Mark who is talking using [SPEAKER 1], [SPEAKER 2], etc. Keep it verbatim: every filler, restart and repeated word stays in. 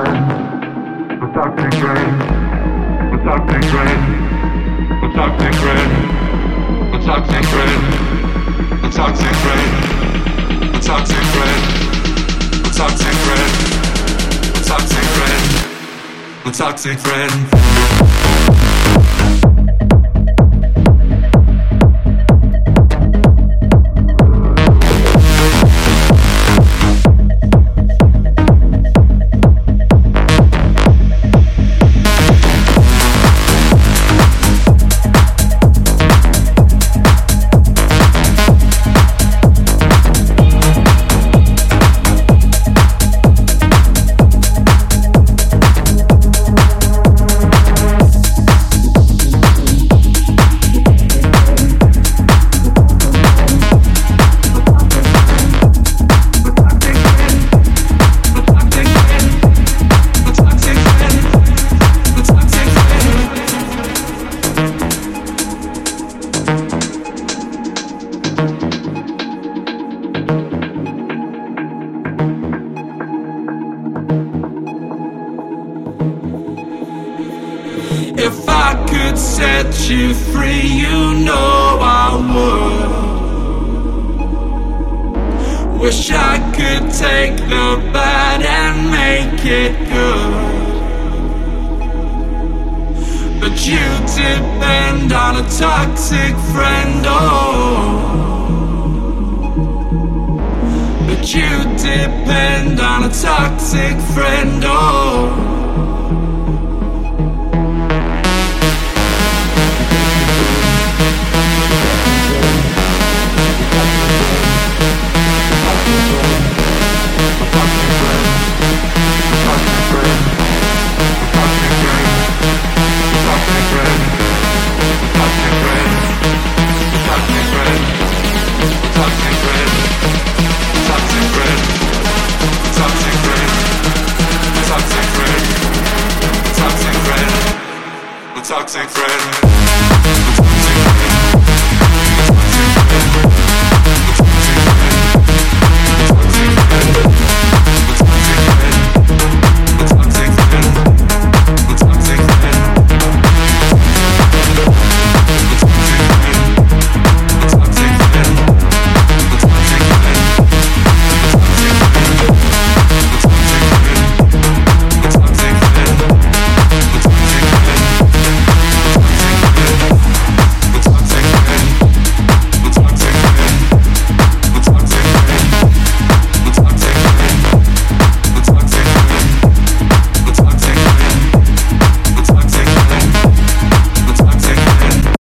[SPEAKER 1] Toxic friend. If I could set you free, you know I would. Wish I could take the bad and make it good, but you depend on a toxic friend, oh. But you depend on a toxic friend, oh. Toxic friend. Toxic friend.